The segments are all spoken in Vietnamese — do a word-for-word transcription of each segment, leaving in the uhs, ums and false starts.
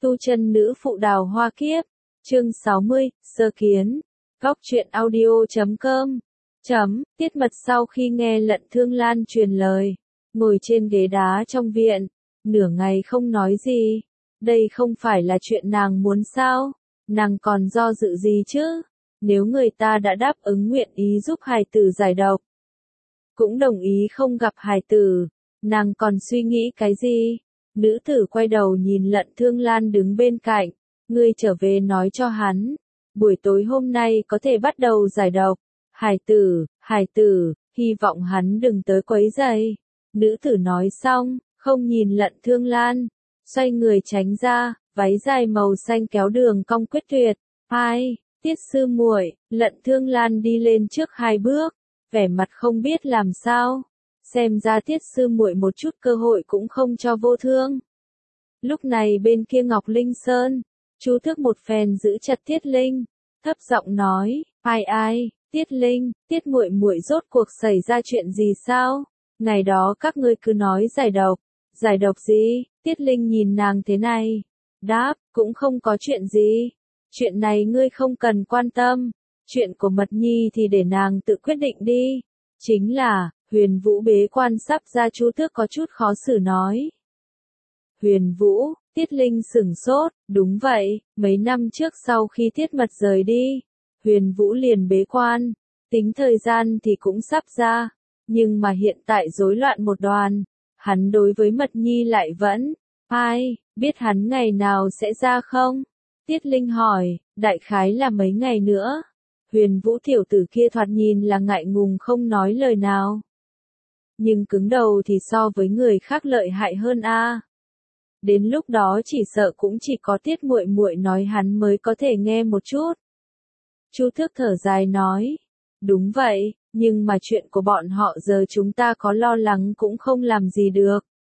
Tu chân nữ phụ đào hoa kiếp, chương sáu mươi, sơ kiến, góc truyện audio chấm com, chấm, Tiết Mật sau khi nghe Lận Thương Lan truyền lời, ngồi trên ghế đá trong viện, nửa ngày không nói gì, đây không phải là chuyện nàng muốn sao, nàng còn do dự gì chứ, nếu người ta đã đáp ứng nguyện ý giúp hài tử giải độc, cũng đồng ý không gặp hài tử, nàng còn suy nghĩ cái gì? Nữ tử quay đầu nhìn Lận Thương Lan đứng bên cạnh, ngươi trở về nói cho hắn, buổi tối hôm nay có thể bắt đầu giải độc, hài tử, hài tử, hy vọng hắn đừng tới quấy rầy. Nữ tử nói xong, không nhìn Lận Thương Lan, xoay người tránh ra, váy dài màu xanh kéo đường cong quyết tuyệt, ai, Tiết sư muội, Lận Thương Lan đi lên trước hai bước, vẻ mặt không biết làm sao. Xem ra Tiết sư muội một chút cơ hội cũng không cho vô thương. Lúc này bên kia Ngọc Linh Sơn, Chu Tước một phen giữ chặt Tiết Linh, thấp giọng nói, ai ai, Tiết Linh, Tiết muội muội rốt cuộc xảy ra chuyện gì sao? Ngày đó các ngươi cứ nói giải độc, giải độc gì? Tiết Linh nhìn nàng thế này, đáp, cũng không có chuyện gì, chuyện này ngươi không cần quan tâm, chuyện của Mật Nhi thì để nàng tự quyết định đi, chính là, Huyền Vũ bế quan sắp ra. Chu Tước có chút khó xử nói. Huyền Vũ, Tiết Linh sửng sốt, đúng vậy, mấy năm trước sau khi Tiết Mật rời đi, Huyền Vũ liền bế quan, tính thời gian thì cũng sắp ra, nhưng mà hiện tại rối loạn một đoàn, hắn đối với Mật Nhi lại vẫn, ai, biết hắn ngày nào sẽ ra không? Tiết Linh hỏi, đại khái là mấy ngày nữa. Huyền Vũ tiểu tử kia thoạt nhìn là ngại ngùng không nói lời nào. Nhưng cứng đầu thì so với người khác lợi hại hơn a. À. Đến lúc đó chỉ sợ cũng chỉ có Tiết muội muội nói hắn mới có thể nghe một chút. Chu Tước thở dài nói, đúng vậy, nhưng mà chuyện của bọn họ giờ chúng ta có lo lắng cũng không làm gì được.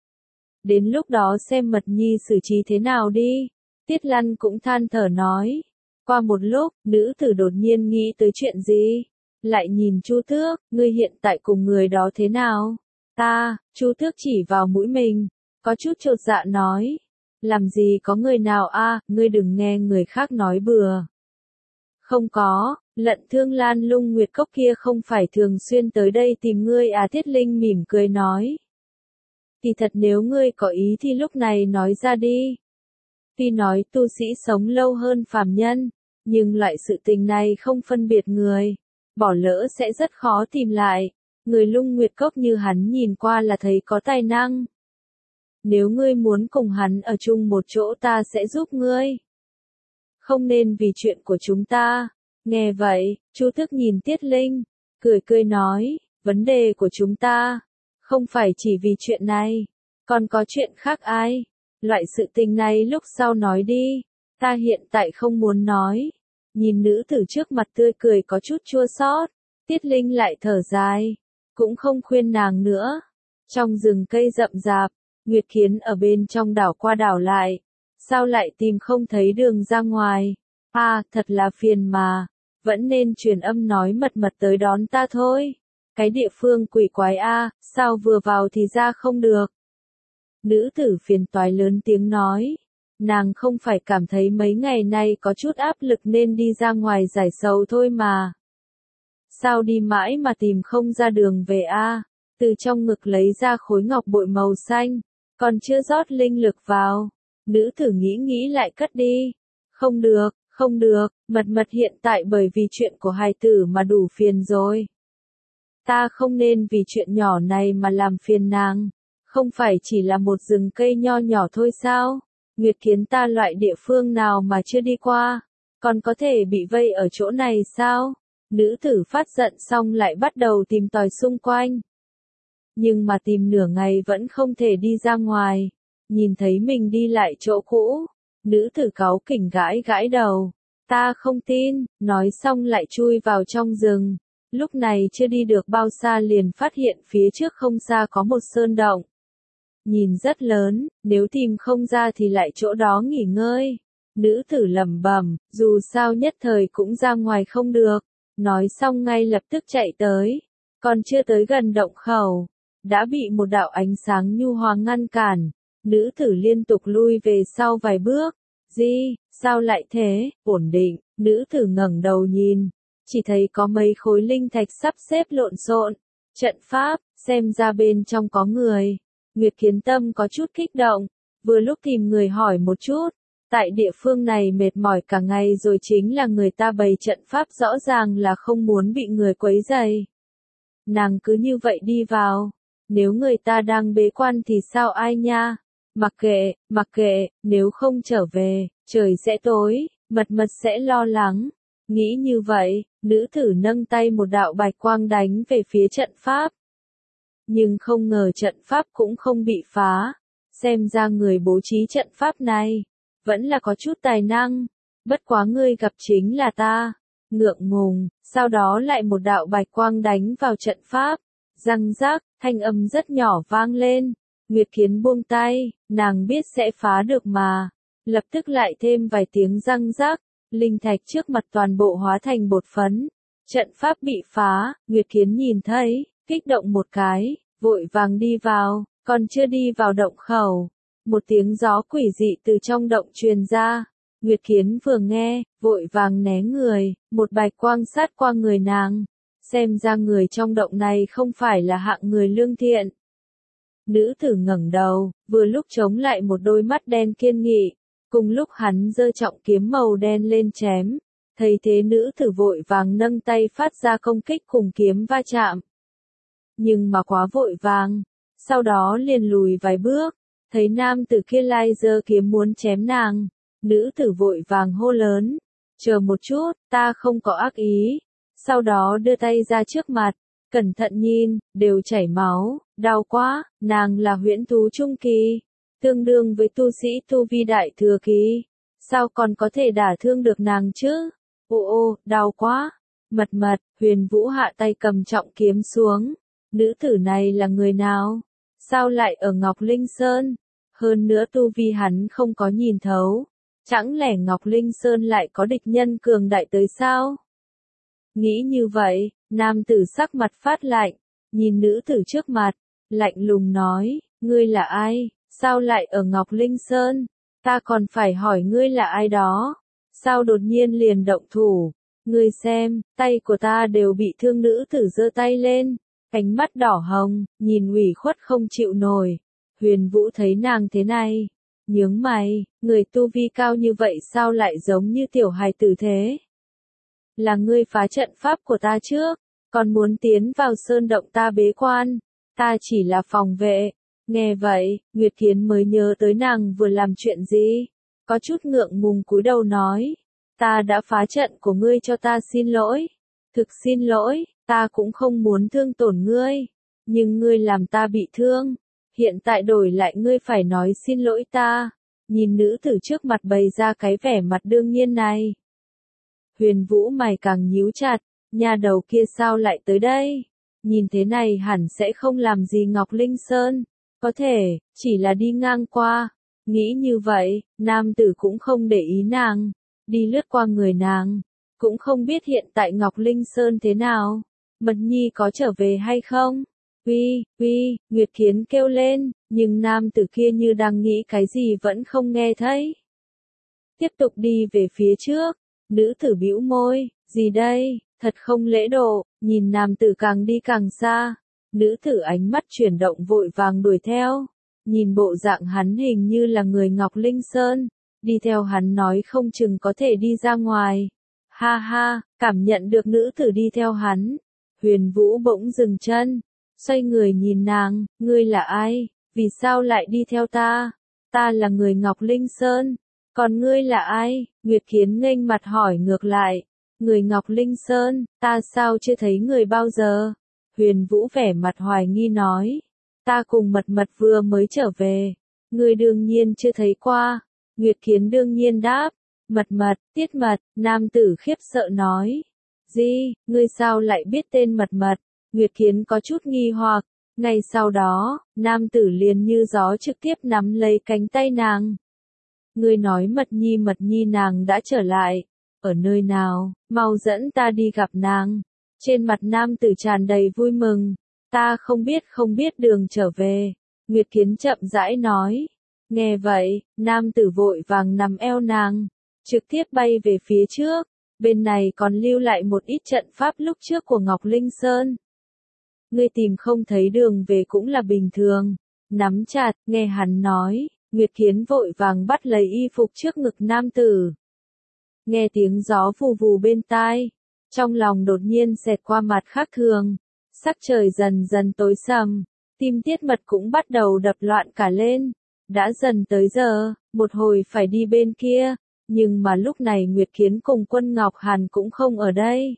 Đến lúc đó xem Mật Nhi xử trí thế nào đi. Tiết Lăn cũng than thở nói. Qua một lúc, nữ tử đột nhiên nghĩ tới chuyện gì? Lại nhìn Chu Tước, ngươi hiện tại cùng người đó thế nào? Ta, Chu Tước chỉ vào mũi mình, có chút chột dạ nói. Làm gì có người nào a, à, ngươi đừng nghe người khác nói bừa. Không có, Lận Thương Lan Lung Nguyệt Cốc kia không phải thường xuyên tới đây tìm ngươi à? Tiết Linh mỉm cười nói. Thì thật nếu ngươi có ý thì lúc này nói ra đi. Tuy nói tu sĩ sống lâu hơn phàm nhân, nhưng loại sự tình này không phân biệt người, bỏ lỡ sẽ rất khó tìm lại. Người Lung Nguyệt Cốc như hắn nhìn qua là thấy có tài năng. Nếu ngươi muốn cùng hắn ở chung một chỗ ta sẽ giúp ngươi. Không nên vì chuyện của chúng ta. Nghe vậy, Chu Tước nhìn Tiết Linh, cười cười nói, vấn đề của chúng ta, không phải chỉ vì chuyện này, còn có chuyện khác ai. Loại sự tình này lúc sau nói đi, ta hiện tại không muốn nói. Nhìn nữ tử trước mặt tươi cười có chút chua xót, Tiết Linh lại thở dài, cũng không khuyên nàng nữa. Trong rừng cây rậm rạp, Nguyệt Kiến ở bên trong đảo qua đảo lại, sao lại tìm không thấy đường ra ngoài? À, thật là phiền mà, vẫn nên truyền âm nói Mật Mật tới đón ta thôi. Cái địa phương quỷ quái a, à, sao vừa vào thì ra không được? Nữ tử phiền toái lớn tiếng nói, nàng không phải cảm thấy mấy ngày nay có chút áp lực nên đi ra ngoài giải sầu thôi mà. Sao đi mãi mà tìm không ra đường về a? À? Từ trong ngực lấy ra khối ngọc bội màu xanh, còn chưa rót linh lực vào. Nữ tử nghĩ nghĩ lại cất đi. Không được, không được, Mật Mật hiện tại bởi vì chuyện của hài tử mà đủ phiền rồi. Ta không nên vì chuyện nhỏ này mà làm phiền nàng. Không phải chỉ là một rừng cây nho nhỏ thôi sao? Nguyệt Kiến ta loại địa phương nào mà chưa đi qua, còn có thể bị vây ở chỗ này sao? Nữ tử phát giận xong lại bắt đầu tìm tòi xung quanh. Nhưng mà tìm nửa ngày vẫn không thể đi ra ngoài. Nhìn thấy mình đi lại chỗ cũ, nữ tử cáu kỉnh gãi gãi đầu. Ta không tin, nói xong lại chui vào trong rừng. Lúc này chưa đi được bao xa liền phát hiện phía trước không xa có một sơn động. Nhìn rất lớn, nếu tìm không ra thì lại chỗ đó nghỉ ngơi. Nữ tử lẩm bẩm, dù sao nhất thời cũng ra ngoài không được. Nói xong ngay lập tức chạy tới. Còn chưa tới gần động khẩu, đã bị một đạo ánh sáng nhu hòa ngăn cản. Nữ tử liên tục lui về sau vài bước. Gì, sao lại thế, ổn định, nữ tử ngẩng đầu nhìn, chỉ thấy có mấy khối linh thạch sắp xếp lộn xộn, trận pháp, xem ra bên trong có người. Nguyệt Kiến tâm có chút kích động, vừa lúc tìm người hỏi một chút, tại địa phương này mệt mỏi cả ngày rồi chính là người ta bày trận pháp rõ ràng là không muốn bị người quấy rầy. Nàng cứ như vậy đi vào, nếu người ta đang bế quan thì sao ai nha? Mặc kệ, mặc kệ, nếu không trở về, trời sẽ tối, mật mật sẽ lo lắng. Nghĩ như vậy, nữ tử nâng tay một đạo bạch quang đánh về phía trận pháp. Nhưng không ngờ trận pháp cũng không bị phá. Xem ra người bố trí trận pháp này, vẫn là có chút tài năng. Bất quá ngươi gặp chính là ta. Ngượng ngùng, sau đó lại một đạo bạch quang đánh vào trận pháp. Răng rác, thanh âm rất nhỏ vang lên. Nguyệt Kiến buông tay, nàng biết sẽ phá được mà. Lập tức lại thêm vài tiếng răng rác, linh thạch trước mặt toàn bộ hóa thành bột phấn. Trận pháp bị phá, Nguyệt Kiến nhìn thấy, kích động một cái, vội vàng đi vào, còn chưa đi vào động khẩu. Một tiếng gió quỷ dị từ trong động truyền ra. Nguyệt Kiến vừa nghe, vội vàng né người, một bạch quang sát qua người nàng. Xem ra người trong động này không phải là hạng người lương thiện. Nữ tử ngẩng đầu, vừa lúc chống lại một đôi mắt đen kiên nghị. Cùng lúc hắn giơ trọng kiếm màu đen lên chém. Thấy thế nữ tử vội vàng nâng tay phát ra công kích cùng kiếm va chạm. Nhưng mà quá vội vàng. Sau đó liền lùi vài bước. Thấy nam tử kia lai giơ kiếm muốn chém nàng. Nữ tử vội vàng hô lớn. Chờ một chút, ta không có ác ý. Sau đó đưa tay ra trước mặt. Cẩn thận nhìn, đều chảy máu, đau quá, nàng là huyễn thú trung kỳ. Tương đương với tu sĩ tu vi đại thừa kỳ. Sao còn có thể đả thương được nàng chứ? Ô ô, đau quá. Mật mật, Huyền Vũ hạ tay cầm trọng kiếm xuống. Nữ tử này là người nào? Sao lại ở Ngọc Linh Sơn? Hơn nữa tu vi hắn không có nhìn thấu. Chẳng lẽ Ngọc Linh Sơn lại có địch nhân cường đại tới sao? Nghĩ như vậy, nam tử sắc mặt phát lạnh, nhìn nữ tử trước mặt, lạnh lùng nói, ngươi là ai, sao lại ở Ngọc Linh Sơn, ta còn phải hỏi ngươi là ai đó, sao đột nhiên liền động thủ, ngươi xem, tay của ta đều bị thương. Nữ tử giơ tay lên, ánh mắt đỏ hồng, nhìn ủy khuất không chịu nổi. Huyền Vũ thấy nàng thế này, nhướng mày, người tu vi cao như vậy sao lại giống như tiểu hài tử thế? Là ngươi phá trận pháp của ta trước, còn muốn tiến vào sơn động ta bế quan, ta chỉ là phòng vệ. Nghe vậy, Nguyệt Kiến mới nhớ tới nàng vừa làm chuyện gì, có chút ngượng ngùng cúi đầu nói, ta đã phá trận của ngươi, cho ta xin lỗi. Thực xin lỗi, ta cũng không muốn thương tổn ngươi, nhưng ngươi làm ta bị thương, hiện tại đổi lại ngươi phải nói xin lỗi ta. Nhìn nữ tử trước mặt bày ra cái vẻ mặt đương nhiên này. Huyền Vũ mày càng nhíu chặt, nhà đầu kia sao lại tới đây? Nhìn thế này hẳn sẽ không làm gì Ngọc Linh Sơn, có thể, chỉ là đi ngang qua. Nghĩ như vậy, nam tử cũng không để ý nàng, đi lướt qua người nàng, cũng không biết hiện tại Ngọc Linh Sơn thế nào, Mật Nhi có trở về hay không? Uy, uy, Nguyệt Kiến kêu lên, nhưng nam tử kia như đang nghĩ cái gì vẫn không nghe thấy. Tiếp tục đi về phía trước. Nữ tử bĩu môi, gì đây, thật không lễ độ, nhìn nam tử càng đi càng xa. Nữ tử ánh mắt chuyển động vội vàng đuổi theo. Nhìn bộ dạng hắn hình như là người Ngọc Linh Sơn. Đi theo hắn nói không chừng có thể đi ra ngoài. Ha ha, cảm nhận được nữ tử đi theo hắn. Huyền Vũ bỗng dừng chân. Xoay người nhìn nàng, ngươi là ai, vì sao lại đi theo ta? Ta là người Ngọc Linh Sơn. Còn ngươi là ai? Nguyệt Kiến nghênh mặt hỏi ngược lại. Người Ngọc Linh Sơn, ta sao chưa thấy người bao giờ? Huyền Vũ vẻ mặt hoài nghi nói. Ta cùng Mật Mật vừa mới trở về. Ngươi đương nhiên chưa thấy qua. Nguyệt Kiến đương nhiên đáp. Mật Mật, Tiết Mật, nam tử khiếp sợ nói. Gì, ngươi sao lại biết tên Mật Mật? Nguyệt Kiến có chút nghi hoặc. Ngay sau đó, nam tử liền như gió trực tiếp nắm lấy cánh tay nàng. Ngươi nói Mật Nhi Mật Nhi nàng đã trở lại. Ở nơi nào, mau dẫn ta đi gặp nàng. Trên mặt nam tử tràn đầy vui mừng. Ta không biết không biết đường trở về. Nguyệt Kiến chậm rãi nói. Nghe vậy, nam tử vội vàng nằm eo nàng, trực tiếp bay về phía trước, bên này còn lưu lại một ít trận pháp lúc trước của Ngọc Linh Sơn. Ngươi tìm không thấy đường về cũng là bình thường. Nắm chặt, nghe hắn nói, Nguyệt Kiến vội vàng bắt lấy y phục trước ngực nam tử. Nghe tiếng gió vù vù bên tai, trong lòng đột nhiên xẹt qua mặt khác thường, sắc trời dần dần tối sầm, tim Tiết Mật cũng bắt đầu đập loạn cả lên. Đã dần tới giờ, một hồi phải đi bên kia, nhưng mà lúc này Nguyệt Kiến cùng Quân Ngọc Hàn cũng không ở đây.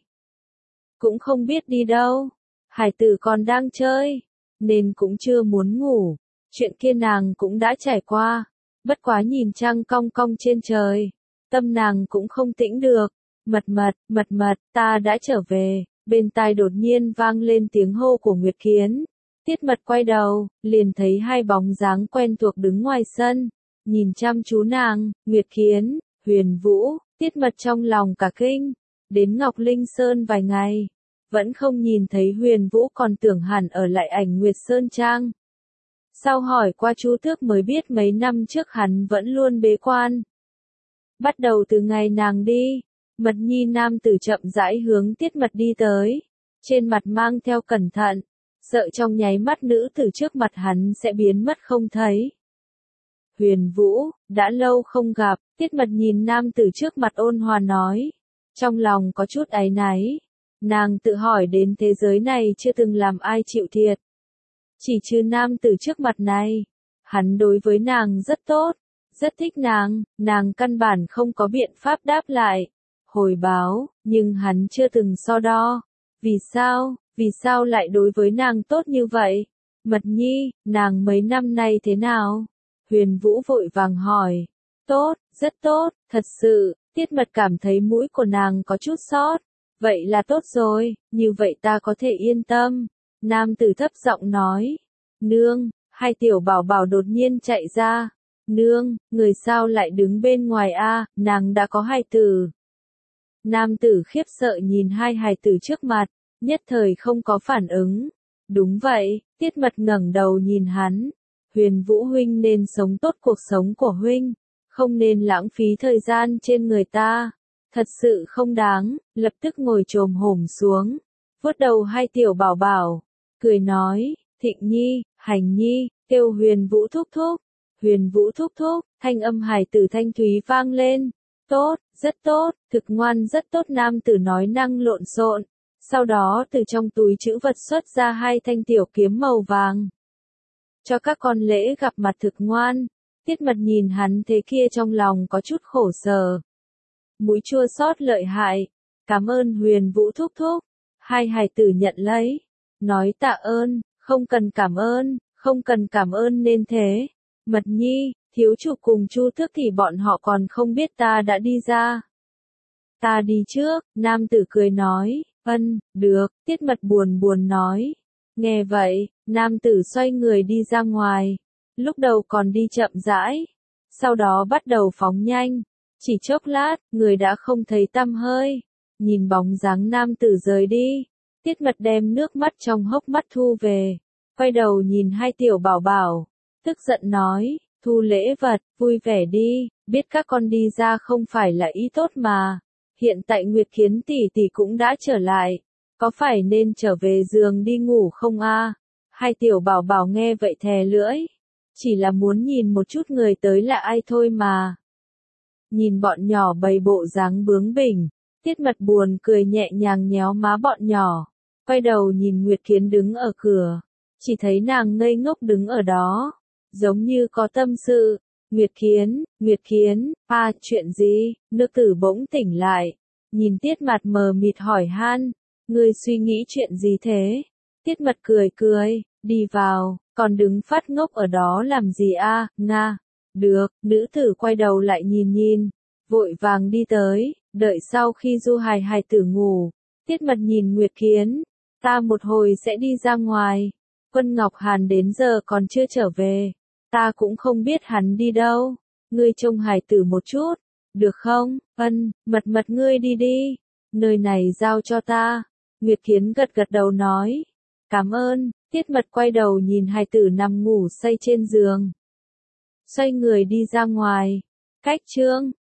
Cũng không biết đi đâu, hải tử còn đang chơi, nên cũng chưa muốn ngủ, chuyện kia nàng cũng đã trải qua, bất quá nhìn trăng cong cong trên trời, tâm nàng cũng không tĩnh được, mật mật, mật mật, ta đã trở về, bên tai đột nhiên vang lên tiếng hô của Nguyệt Kiến. Tiết Mật quay đầu, liền thấy hai bóng dáng quen thuộc đứng ngoài sân, nhìn chăm chú nàng, Nguyệt Kiến, Huyền Vũ, Tiết Mật trong lòng cả kinh, đến Ngọc Linh Sơn vài ngày, vẫn không nhìn thấy Huyền Vũ còn tưởng hẳn ở lại Ảnh Nguyệt Sơn Trang. Sau hỏi qua Chu Tước mới biết mấy năm trước hắn vẫn luôn bế quan. Bắt đầu từ ngày nàng đi, Mật Nhi nam tử chậm rãi hướng Tiết Mật đi tới, trên mặt mang theo cẩn thận, sợ trong nháy mắt nữ tử trước mặt hắn sẽ biến mất không thấy. Huyền Vũ, đã lâu không gặp, Tiết Mật nhìn nam tử trước mặt ôn hòa nói, trong lòng có chút áy náy, nàng tự hỏi đến thế giới này chưa từng làm ai chịu thiệt. Chỉ trừ nam tử trước mặt này, hắn đối với nàng rất tốt, rất thích nàng, nàng căn bản không có biện pháp đáp lại, hồi báo, nhưng hắn chưa từng so đo. Vì sao, vì sao lại đối với nàng tốt như vậy? Mật Nhi, nàng mấy năm nay thế nào? Huyền Vũ vội vàng hỏi. Tốt, rất tốt, thật sự, Tiết Mật cảm thấy mũi của nàng có chút sót. Vậy là tốt rồi, như vậy ta có thể yên tâm. Nam tử thấp giọng nói. Nương, hai tiểu bảo bảo đột nhiên chạy ra. Nương, người sao lại đứng bên ngoài a? Nàng đã có hài tử. Nam tử khiếp sợ nhìn hai hài tử trước mặt, nhất thời không có phản ứng. Đúng vậy, Tiết Mật ngẩng đầu nhìn hắn. Huyền Vũ huynh nên sống tốt cuộc sống của huynh, không nên lãng phí thời gian trên người ta. Thật sự không đáng, lập tức ngồi chồm hổm xuống, vuốt đầu hai tiểu bảo bảo, cười nói, Thịnh Nhi, Hành Nhi, kêu Huyền Vũ thúc thúc. Huyền Vũ thúc thúc, thanh âm hài tử thanh thúy vang lên. Tốt, rất tốt, thực ngoan rất tốt, nam tử nói năng lộn xộn. Sau đó từ trong túi trữ vật xuất ra hai thanh tiểu kiếm màu vàng. Cho các con lễ gặp mặt thực ngoan. Tiết Mật nhìn hắn thế kia trong lòng có chút khổ sở. Mũi chua xót lợi hại. Cảm ơn Huyền Vũ thúc thúc. Hai hài tử nhận lấy. Nói tạ ơn, không cần cảm ơn, không cần cảm ơn nên thế. Mật Nhi, thiếu chủ cùng Chu Tước thì bọn họ còn không biết ta đã đi ra. Ta đi trước, nam tử cười nói, ân, được, Tiết Mật buồn buồn nói. Nghe vậy, nam tử xoay người đi ra ngoài, lúc đầu còn đi chậm rãi, sau đó bắt đầu phóng nhanh, chỉ chốc lát, người đã không thấy tăm hơi, nhìn bóng dáng nam tử rời đi, Tiết Mật đem nước mắt trong hốc mắt thu về, quay đầu nhìn hai tiểu bảo bảo, tức giận nói, thu lễ vật, vui vẻ đi, biết các con đi ra không phải là ý tốt mà. Hiện tại Nguyệt Kiến tỷ tỷ cũng đã trở lại, có phải nên trở về giường đi ngủ không a? Hai tiểu bảo bảo nghe vậy thè lưỡi, chỉ là muốn nhìn một chút người tới là ai thôi mà. Nhìn bọn nhỏ bày bộ dáng bướng bỉnh, Tiết Mật buồn cười nhẹ nhàng nhéo má bọn nhỏ, quay đầu nhìn Nguyệt Kiến đứng ở cửa, chỉ thấy nàng ngây ngốc đứng ở đó, giống như có tâm sự. Nguyệt Kiến, Nguyệt Kiến, a, chuyện gì? Nữ tử bỗng tỉnh lại, nhìn Tiết Mật mờ mịt hỏi han, ngươi suy nghĩ chuyện gì thế? Tiết Mật cười cười, đi vào, còn đứng phát ngốc ở đó làm gì a? Nga, được, nữ tử quay đầu lại nhìn nhìn, vội vàng đi tới, đợi sau khi Du Hài hài tử ngủ, Tiết Mật nhìn Nguyệt Kiến, ta một hồi sẽ đi ra ngoài, Quân Ngọc Hàn đến giờ còn chưa trở về. Ta cũng không biết hắn đi đâu, ngươi trông hài tử một chút, được không? Ân, Mật Mật ngươi đi đi, nơi này giao cho ta. Nguyệt Kiến gật gật đầu nói, cảm ơn. Tiết Mật quay đầu nhìn hài tử nằm ngủ say trên giường. xoay người đi ra ngoài. Cách chương